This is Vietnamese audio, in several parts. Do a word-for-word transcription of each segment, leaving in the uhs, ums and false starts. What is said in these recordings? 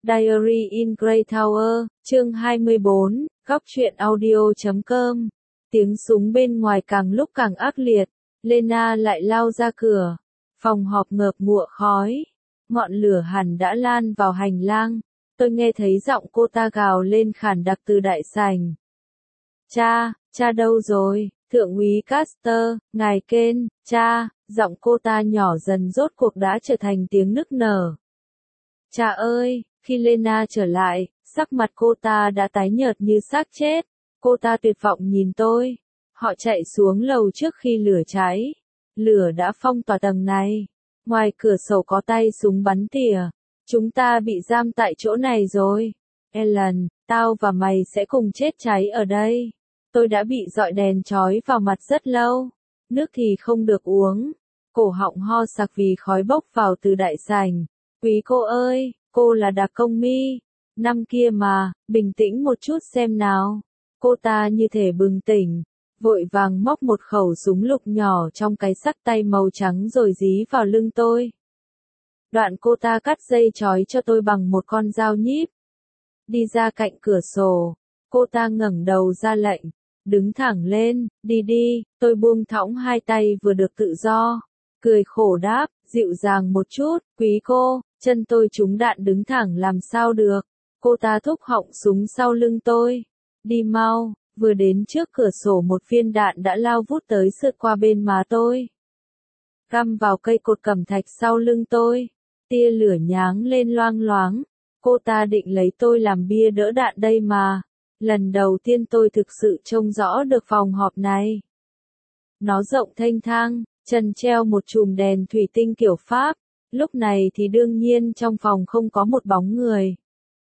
Diary in Grey Tower, chương hai mươi bốn, góc truyện audio chấm com. Tiếng súng bên ngoài càng lúc càng ác liệt, Lena lại lao ra cửa. Phòng họp ngợp ngụa khói, ngọn lửa hẳn đã lan vào hành lang. Tôi nghe thấy giọng cô ta gào lên khản đặc từ đại sảnh. Cha, cha đâu rồi? Thượng úy Caster, ngài Ken, cha, giọng cô ta nhỏ dần rốt cuộc đã trở thành tiếng nức nở. Cha ơi, khi Lena trở lại, sắc mặt cô ta đã tái nhợt như xác chết. Cô ta tuyệt vọng nhìn tôi. Họ chạy xuống lầu trước khi lửa cháy. Lửa đã phong tỏa tầng này. Ngoài cửa sổ có tay súng bắn tỉa. Chúng ta bị giam tại chỗ này rồi. Ellen, tao và mày sẽ cùng chết cháy ở đây. Tôi đã bị dọi đèn chói vào mặt rất lâu. Nước thì không được uống. Cổ họng ho sặc vì khói bốc vào từ đại sảnh. Quý cô ơi, cô là đặc công mi. Năm kia mà, bình tĩnh một chút xem nào. Cô ta như thể bừng tỉnh. Vội vàng móc một khẩu súng lục nhỏ trong cái xắc tay màu trắng rồi dí vào lưng tôi. Đoạn cô ta cắt dây chói cho tôi bằng một con dao nhíp. Đi ra cạnh cửa sổ. Cô ta ngẩng đầu ra lệnh. Đứng thẳng lên, đi đi, tôi buông thõng hai tay vừa được tự do. Cười khổ đáp, dịu dàng một chút, quý cô, chân tôi trúng đạn đứng thẳng làm sao được. Cô ta thúc họng súng sau lưng tôi. Đi mau, vừa đến trước cửa sổ một viên đạn đã lao vút tới sượt qua bên má tôi. Găm vào cây cột cẩm thạch sau lưng tôi. Tia lửa nháng lên loang loáng. Cô ta định lấy tôi làm bia đỡ đạn đây mà. Lần đầu tiên tôi thực sự trông rõ được phòng họp này. Nó rộng thênh thang, trần treo một chùm đèn thủy tinh kiểu Pháp. Lúc này thì đương nhiên trong phòng không có một bóng người.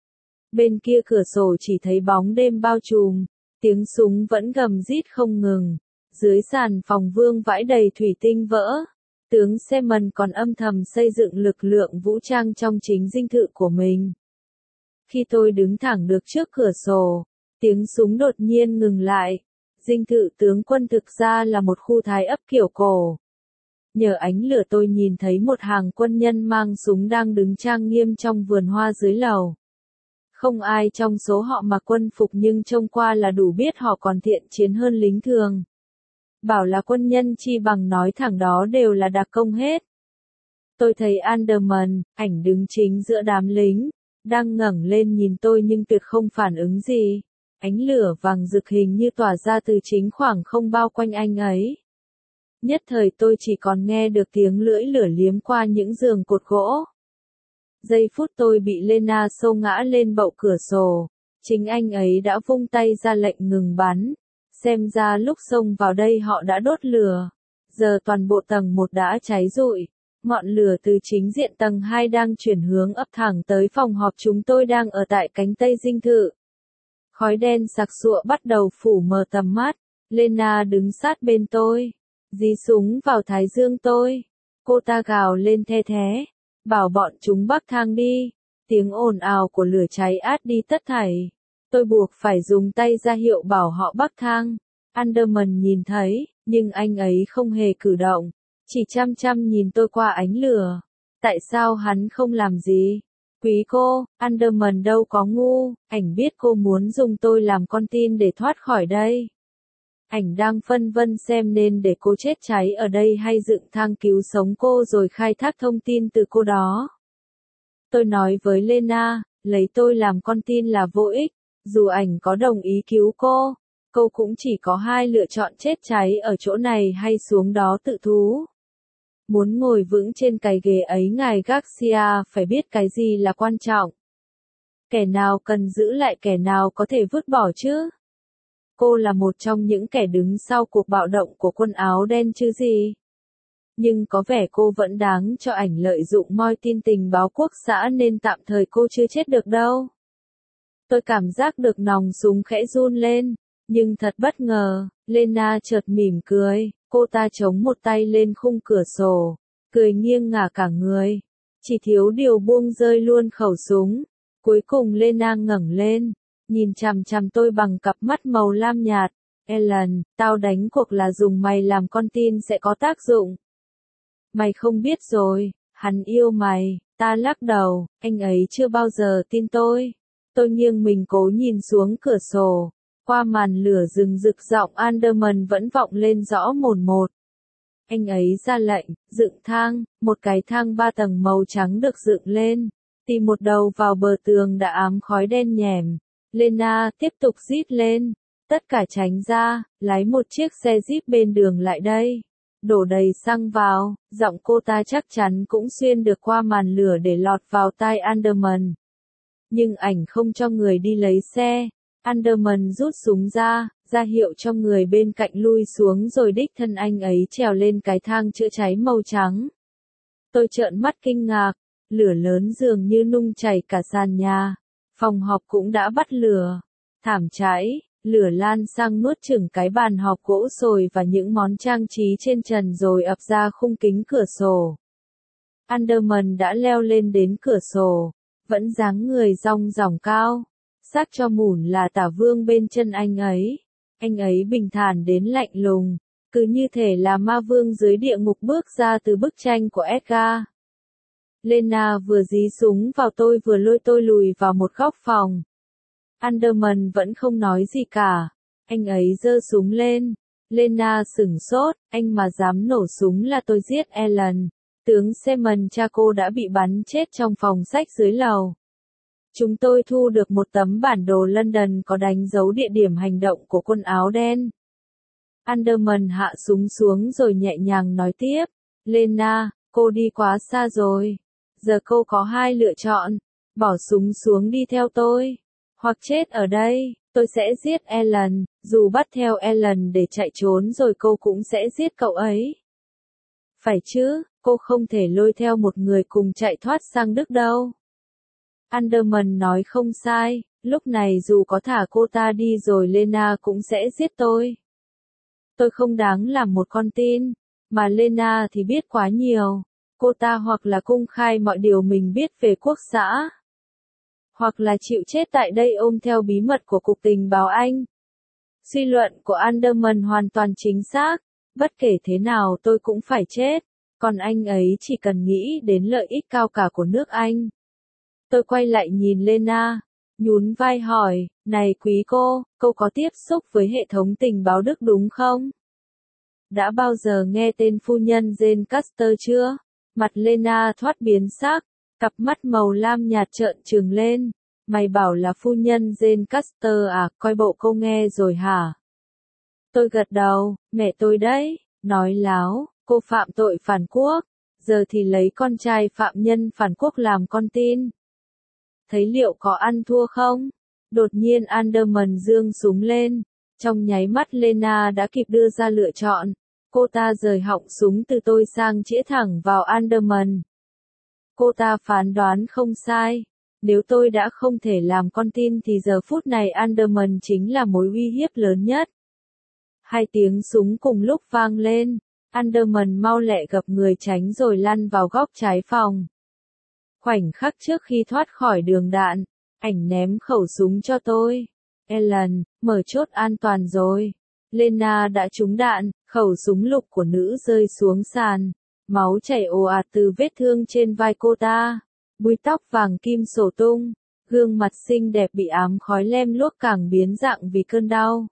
Bên kia cửa sổ chỉ thấy bóng đêm bao trùm, tiếng súng vẫn gầm rít không ngừng. Dưới sàn phòng vương vãi đầy thủy tinh vỡ. Tướng Seaman còn âm thầm xây dựng lực lượng vũ trang trong chính dinh thự của mình. Khi tôi đứng thẳng được trước cửa sổ, tiếng súng đột nhiên ngừng lại. Dinh thự tướng quân thực ra là một khu thái ấp kiểu cổ. Nhờ ánh lửa tôi nhìn thấy một hàng quân nhân mang súng đang đứng trang nghiêm trong vườn hoa dưới lầu. Không ai trong số họ mặc quân phục nhưng trông qua là đủ biết họ còn thiện chiến hơn lính thường. Bảo là quân nhân chi bằng nói thẳng đó đều là đặc công hết. Tôi thấy Anderman, ảnh đứng chính giữa đám lính, đang ngẩng lên nhìn tôi nhưng tuyệt không phản ứng gì. Ánh lửa vàng rực hình như tỏa ra từ chính khoảng không bao quanh anh ấy. Nhất thời tôi chỉ còn nghe được tiếng lưỡi lửa liếm qua những giường cột gỗ. Giây phút tôi bị Lena xô ngã lên bậu cửa sổ, chính anh ấy đã vung tay ra lệnh ngừng bắn. Xem ra lúc xông vào đây họ đã đốt lửa. Giờ toàn bộ tầng một đã cháy rụi. Ngọn lửa từ chính diện tầng hai đang chuyển hướng ập thẳng tới phòng họp chúng tôi đang ở tại cánh tây dinh thự. Khói đen sặc sụa bắt đầu phủ mờ tầm mắt. Lena đứng sát bên tôi. Dí súng vào thái dương tôi. Cô ta gào lên the thé. Bảo bọn chúng bắc thang đi. Tiếng ồn ào của lửa cháy át đi tất thảy. Tôi buộc phải dùng tay ra hiệu bảo họ bắc thang. Anderman nhìn thấy, nhưng anh ấy không hề cử động. Chỉ chăm chăm nhìn tôi qua ánh lửa. Tại sao hắn không làm gì? Quý cô, Anderman đâu có ngu, ảnh biết cô muốn dùng tôi làm con tin để thoát khỏi đây. Ảnh đang phân vân xem nên để cô chết cháy ở đây hay dựng thang cứu sống cô rồi khai thác thông tin từ cô đó. Tôi nói với Lena, lấy tôi làm con tin là vô ích, dù ảnh có đồng ý cứu cô, cô cũng chỉ có hai lựa chọn chết cháy ở chỗ này hay xuống đó tự thú. Muốn ngồi vững trên cái ghế ấy ngài Garcia phải biết cái gì là quan trọng. Kẻ nào cần giữ lại kẻ nào có thể vứt bỏ chứ. Cô là một trong những kẻ đứng sau cuộc bạo động của quân áo đen chứ gì. Nhưng có vẻ cô vẫn đáng cho ảnh lợi dụng moi tin tình báo quốc xã nên tạm thời cô chưa chết được đâu. Tôi cảm giác được nòng súng khẽ run lên, nhưng thật bất ngờ, Lena chợt mỉm cười, cô ta chống một tay lên khung cửa sổ, cười nghiêng ngả cả người, chỉ thiếu điều buông rơi luôn khẩu súng. Cuối cùng Lena ngẩng lên, nhìn chằm chằm tôi bằng cặp mắt màu lam nhạt. Ellen, tao đánh cuộc là dùng mày làm con tin sẽ có tác dụng. Mày không biết rồi, Hắn yêu mày, ta lắc đầu, anh ấy chưa bao giờ tin tôi. Tôi nghiêng mình cố nhìn xuống cửa sổ, qua màn lửa rừng rực giọng Anderman vẫn vọng lên rõ mồn một. Anh ấy ra lệnh, dựng thang, một cái thang ba tầng màu trắng được dựng lên, tìm một đầu vào bờ tường đã ám khói đen nhèm. Lena tiếp tục rít lên, tất cả tránh ra, lái một chiếc xe Jeep bên đường lại đây. Đổ đầy xăng vào, giọng cô ta chắc chắn cũng xuyên được qua màn lửa để lọt vào tai Anderman. Nhưng ảnh không cho người đi lấy xe. Anderman rút súng ra, ra hiệu cho người bên cạnh lui xuống rồi đích thân anh ấy trèo lên cái thang chữa cháy màu trắng. Tôi trợn mắt kinh ngạc, lửa lớn dường như nung chảy cả sàn nhà. Phòng họp cũng đã bắt lửa. Thảm cháy, lửa lan sang nuốt chửng cái bàn họp gỗ sồi và những món trang trí trên trần rồi ập ra khung kính cửa sổ. Anderman đã leo lên đến cửa sổ, vẫn dáng người rong ròng cao. Xác cho mủn là tả vương bên chân anh ấy. Anh ấy bình thản đến lạnh lùng, cứ như thể là ma vương dưới địa ngục bước ra từ bức tranh của Edgar. Lena vừa dí súng vào tôi vừa lôi tôi lùi vào một góc phòng. Anderman vẫn không nói gì cả. Anh ấy giơ súng lên. Lena sửng sốt, anh mà dám nổ súng là tôi giết Ellen. Tướng Simon cha cô đã bị bắn chết trong phòng sách dưới lầu. Chúng tôi thu được một tấm bản đồ London có đánh dấu địa điểm hành động của quân áo đen. Anderman hạ súng xuống rồi nhẹ nhàng nói tiếp. Lena, cô đi quá xa rồi. Giờ cô có hai lựa chọn. Bỏ súng xuống đi theo tôi. Hoặc chết ở đây, tôi sẽ giết Ellen. Dù bắt theo Ellen để chạy trốn rồi cô cũng sẽ giết cậu ấy. Phải chứ, cô không thể lôi theo một người cùng chạy thoát sang Đức đâu. Anderman nói không sai, lúc này dù có thả cô ta đi rồi Lena cũng sẽ giết tôi. Tôi không đáng làm một con tin, mà Lena thì biết quá nhiều. Cô ta hoặc là công khai mọi điều mình biết về quốc xã, hoặc là chịu chết tại đây ôm theo bí mật của Cục Tình báo Anh. Suy luận của Anderman hoàn toàn chính xác, bất kể thế nào tôi cũng phải chết, còn anh ấy chỉ cần nghĩ đến lợi ích cao cả của nước Anh. Tôi quay lại nhìn Lena, nhún vai hỏi, này quý cô, cô có tiếp xúc với hệ thống tình báo Đức đúng không? Đã bao giờ nghe tên phu nhân Jane Custer chưa? Mặt Lena thoát biến sắc, cặp mắt màu lam nhạt trợn trừng lên. Mày bảo là phu nhân Jane Custer à, coi bộ cô nghe rồi hả? Tôi gật đầu, mẹ tôi đấy, nói láo, cô phạm tội phản quốc, giờ thì lấy con trai phạm nhân phản quốc làm con tin. Thấy liệu có ăn thua không? Đột nhiên Anderman giương súng lên, trong nháy mắt Lena đã kịp đưa ra lựa chọn. Cô ta rời họng súng từ tôi sang chĩa thẳng vào Anderman. Cô ta phán đoán không sai. Nếu tôi đã không thể làm con tin thì giờ phút này Anderman chính là mối uy hiếp lớn nhất. Hai tiếng súng cùng lúc vang lên. Anderman mau lẹ gập người tránh rồi lăn vào góc trái phòng. Khoảnh khắc trước khi thoát khỏi đường đạn, ảnh ném khẩu súng cho tôi. Ellen, mở chốt an toàn rồi. Lena đã trúng đạn, khẩu súng lục của nữ rơi xuống sàn. Máu chảy ồ ạt từ vết thương trên vai cô ta. Búi tóc vàng kim xổ tung. Gương mặt xinh đẹp bị ám khói lem luốc càng biến dạng vì cơn đau.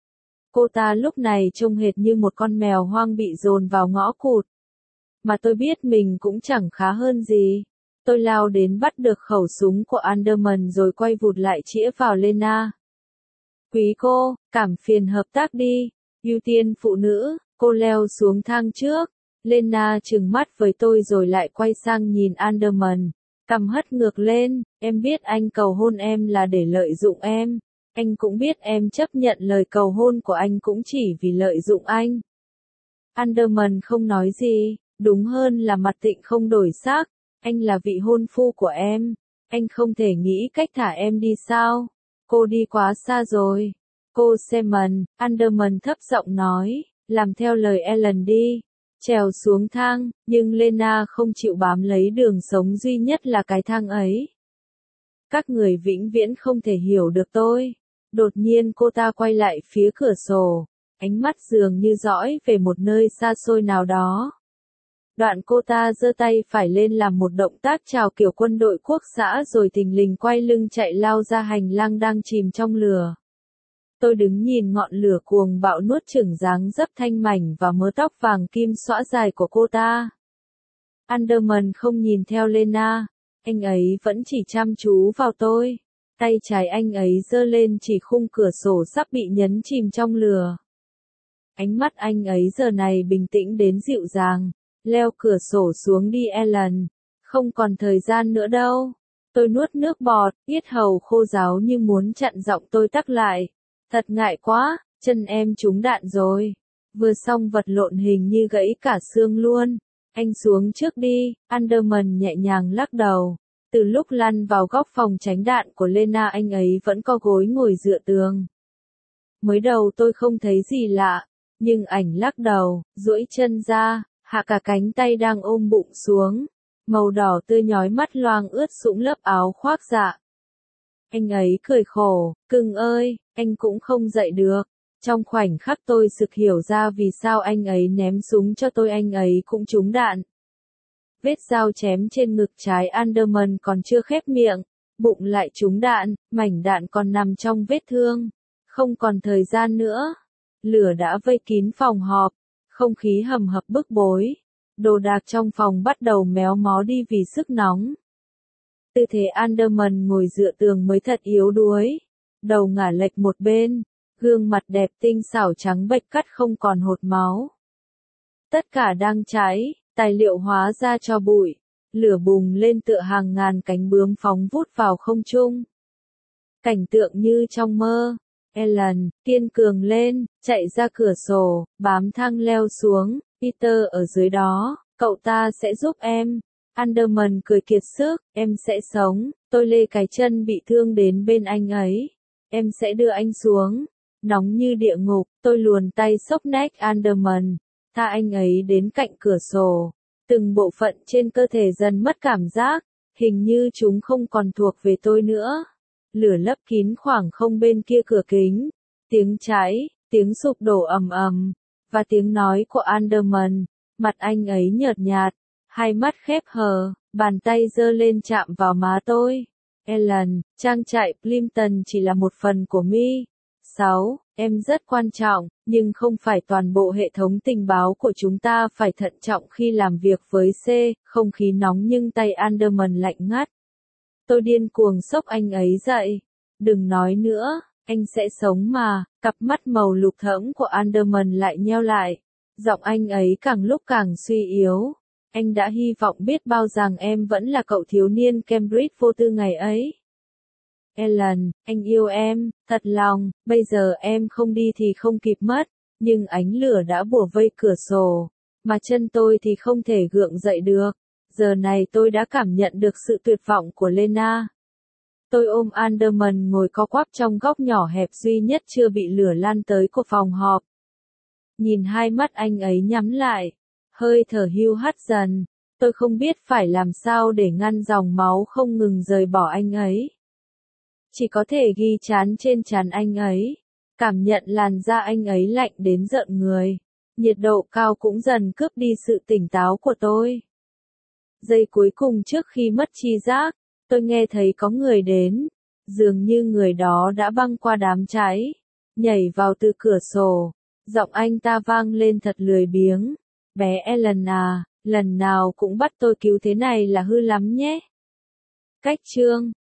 Cô ta lúc này trông hệt như một con mèo hoang bị dồn vào ngõ cụt. Mà tôi biết mình cũng chẳng khá hơn gì. Tôi lao đến bắt được khẩu súng của Anderman rồi quay vụt lại chĩa vào Lena. Quý cô, cảm phiền hợp tác đi. Ưu tiên phụ nữ, cô leo xuống thang trước. Lena trừng mắt với tôi rồi lại quay sang nhìn Anderman. Cằm hất ngược lên, em biết anh cầu hôn em là để lợi dụng em. Anh cũng biết em chấp nhận lời cầu hôn của anh cũng chỉ vì lợi dụng anh. Anderman không nói gì, đúng hơn là mặt Tịnh không đổi sắc. Anh là vị hôn phu của em. Anh không thể nghĩ cách thả em đi sao? Cô đi quá xa rồi. Cô Simon, Anderman thấp giọng nói, làm theo lời Ellen đi. Trèo xuống thang, nhưng Lena không chịu bám lấy đường sống duy nhất là cái thang ấy. Các người vĩnh viễn không thể hiểu được tôi. Đột nhiên cô ta quay lại phía cửa sổ, ánh mắt dường như dõi về một nơi xa xôi nào đó. Đoạn cô ta giơ tay phải lên làm một động tác chào kiểu quân đội quốc xã rồi thình lình quay lưng chạy lao ra hành lang đang chìm trong lửa. Tôi đứng nhìn ngọn lửa cuồng bạo nuốt chửng dáng dấp thanh mảnh và mớ tóc vàng kim xõa dài của cô ta. Anderman không nhìn theo Lena, anh ấy vẫn chỉ chăm chú vào tôi. Tay trái anh ấy giơ lên chỉ khung cửa sổ sắp bị nhấn chìm trong lửa. Ánh mắt anh ấy giờ này bình tĩnh đến dịu dàng. Leo cửa sổ xuống đi Ellen, không còn thời gian nữa đâu. Tôi nuốt nước bọt, yết hầu khô ráo như muốn chặn giọng tôi tắc lại. Thật ngại quá, chân em trúng đạn rồi. Vừa xong vật lộn hình như gãy cả xương luôn. Anh xuống trước đi, Anderman nhẹ nhàng lắc đầu. Từ lúc lăn vào góc phòng tránh đạn của Lena anh ấy vẫn co gối ngồi dựa tường. Mới đầu tôi không thấy gì lạ, nhưng ảnh lắc đầu, duỗi chân ra, hạ cả cánh tay đang ôm bụng xuống. Màu đỏ tươi nhói mắt loang ướt sũng lớp áo khoác dạ. Anh ấy cười khổ, cưng ơi, anh cũng không dậy được. Trong khoảnh khắc tôi sực hiểu ra vì sao anh ấy ném súng cho tôi, anh ấy cũng trúng đạn. Vết dao chém trên ngực trái Anderman còn chưa khép miệng, bụng lại trúng đạn, mảnh đạn còn nằm trong vết thương. Không còn thời gian nữa. Lửa đã vây kín phòng họp, không khí hầm hập bức bối. Đồ đạc trong phòng bắt đầu méo mó đi vì sức nóng. Tư thế Anderman ngồi dựa tường mới thật yếu đuối. Đầu ngả lệch một bên, gương mặt đẹp tinh xảo trắng bệch cắt không còn hột máu. Tất cả đang cháy, tài liệu hóa ra tro bụi. Lửa bùng lên tựa hàng ngàn cánh bướm phóng vút vào không trung. Cảnh tượng như trong mơ. Ellen, kiên cường lên, chạy ra cửa sổ, bám thang leo xuống. Peter ở dưới đó, cậu ta sẽ giúp em. Anderman cười kiệt sức, em sẽ sống. Tôi lê cái chân bị thương đến bên anh ấy. Em sẽ đưa anh xuống. Nóng như địa ngục, tôi luồn tay xốc nách Anderman, tha anh ấy đến cạnh cửa sổ. Từng bộ phận trên cơ thể dần mất cảm giác, hình như chúng không còn thuộc về tôi nữa. Lửa lấp kín khoảng không bên kia cửa kính. Tiếng cháy, tiếng sụp đổ ầm ầm, và tiếng nói của Anderman. Mặt anh ấy nhợt nhạt, hai mắt khép hờ, bàn tay giơ lên chạm vào má tôi. Ellen, trang trại Plimpton chỉ là một phần của Mi. sáu. Em rất quan trọng, nhưng không phải toàn bộ hệ thống tình báo của chúng ta phải thận trọng khi làm việc với C. Không khí nóng nhưng tay Anderman lạnh ngắt. Tôi điên cuồng xốc anh ấy dậy. Đừng nói nữa, anh sẽ sống mà. Cặp mắt màu lục thẫm của Anderman lại nheo lại. Giọng anh ấy càng lúc càng suy yếu. Anh đã hy vọng biết bao rằng em vẫn là cậu thiếu niên Cambridge vô tư ngày ấy. Ellen, anh yêu em, thật lòng, bây giờ em không đi thì không kịp mất, nhưng ánh lửa đã bủa vây cửa sổ, mà chân tôi thì không thể gượng dậy được. Giờ này tôi đã cảm nhận được sự tuyệt vọng của Lena. Tôi ôm Anderman ngồi co quắp trong góc nhỏ hẹp duy nhất chưa bị lửa lan tới của phòng họp. Nhìn hai mắt anh ấy nhắm lại, hơi thở hưu hắt dần, tôi không biết phải làm sao để ngăn dòng máu không ngừng rời bỏ anh ấy. Chỉ có thể ghi chán trên trán anh ấy, cảm nhận làn da anh ấy lạnh đến rợn người. Nhiệt độ cao cũng dần cướp đi sự tỉnh táo của tôi. Giây cuối cùng trước khi mất tri giác, tôi nghe thấy có người đến. Dường như người đó đã băng qua đám cháy, nhảy vào từ cửa sổ. Giọng anh ta vang lên thật lười biếng. Bé Ellen à, lần nào cũng bắt tôi cứu thế này là hư lắm nhé. Cách chương